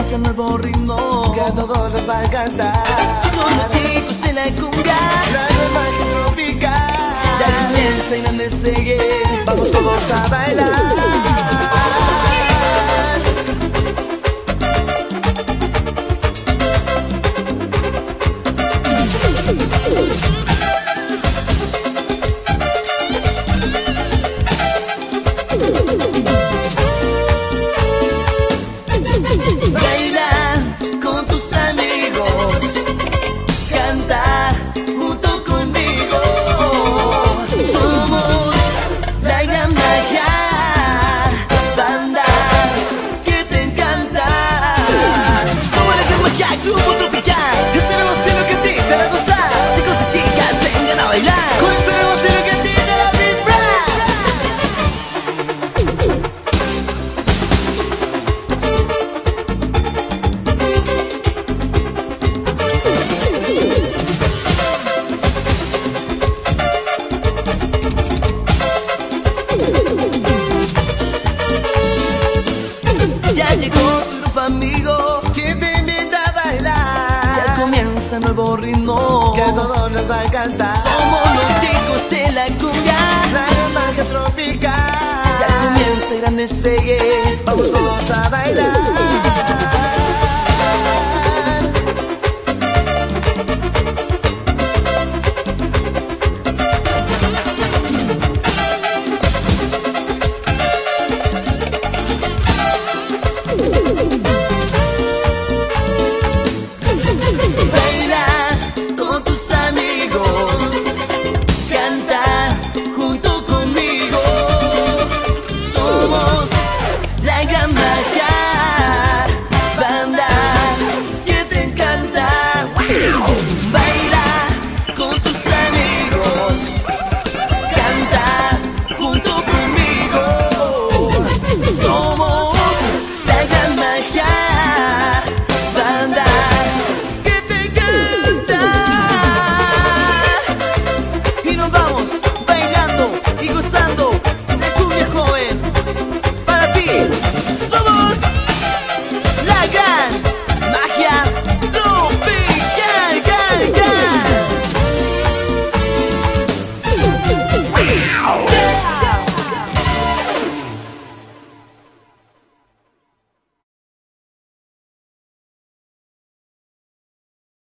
comienza el nuevo ritmo que a todos les va a encantar. Son los chicos en la cumbia, La nueva que tropical. ya comienza y no despegue. Vamos todos a bailar. Baila con tus amigos, canta junto conmigo. Somos la gran magia, banda que te encanta. Somos la gran magia, grupo tropical. Y estaremos en lo que a ti te va a gustar. Chicos y chicas, vengan a bailar. Con estaremos en lo que a ti te va a vibrar. Ya llegó tu grupo amigo, ¿Quién te invita a bailar? ya comienza el nuevo ritmo Que a todos les va a encantar.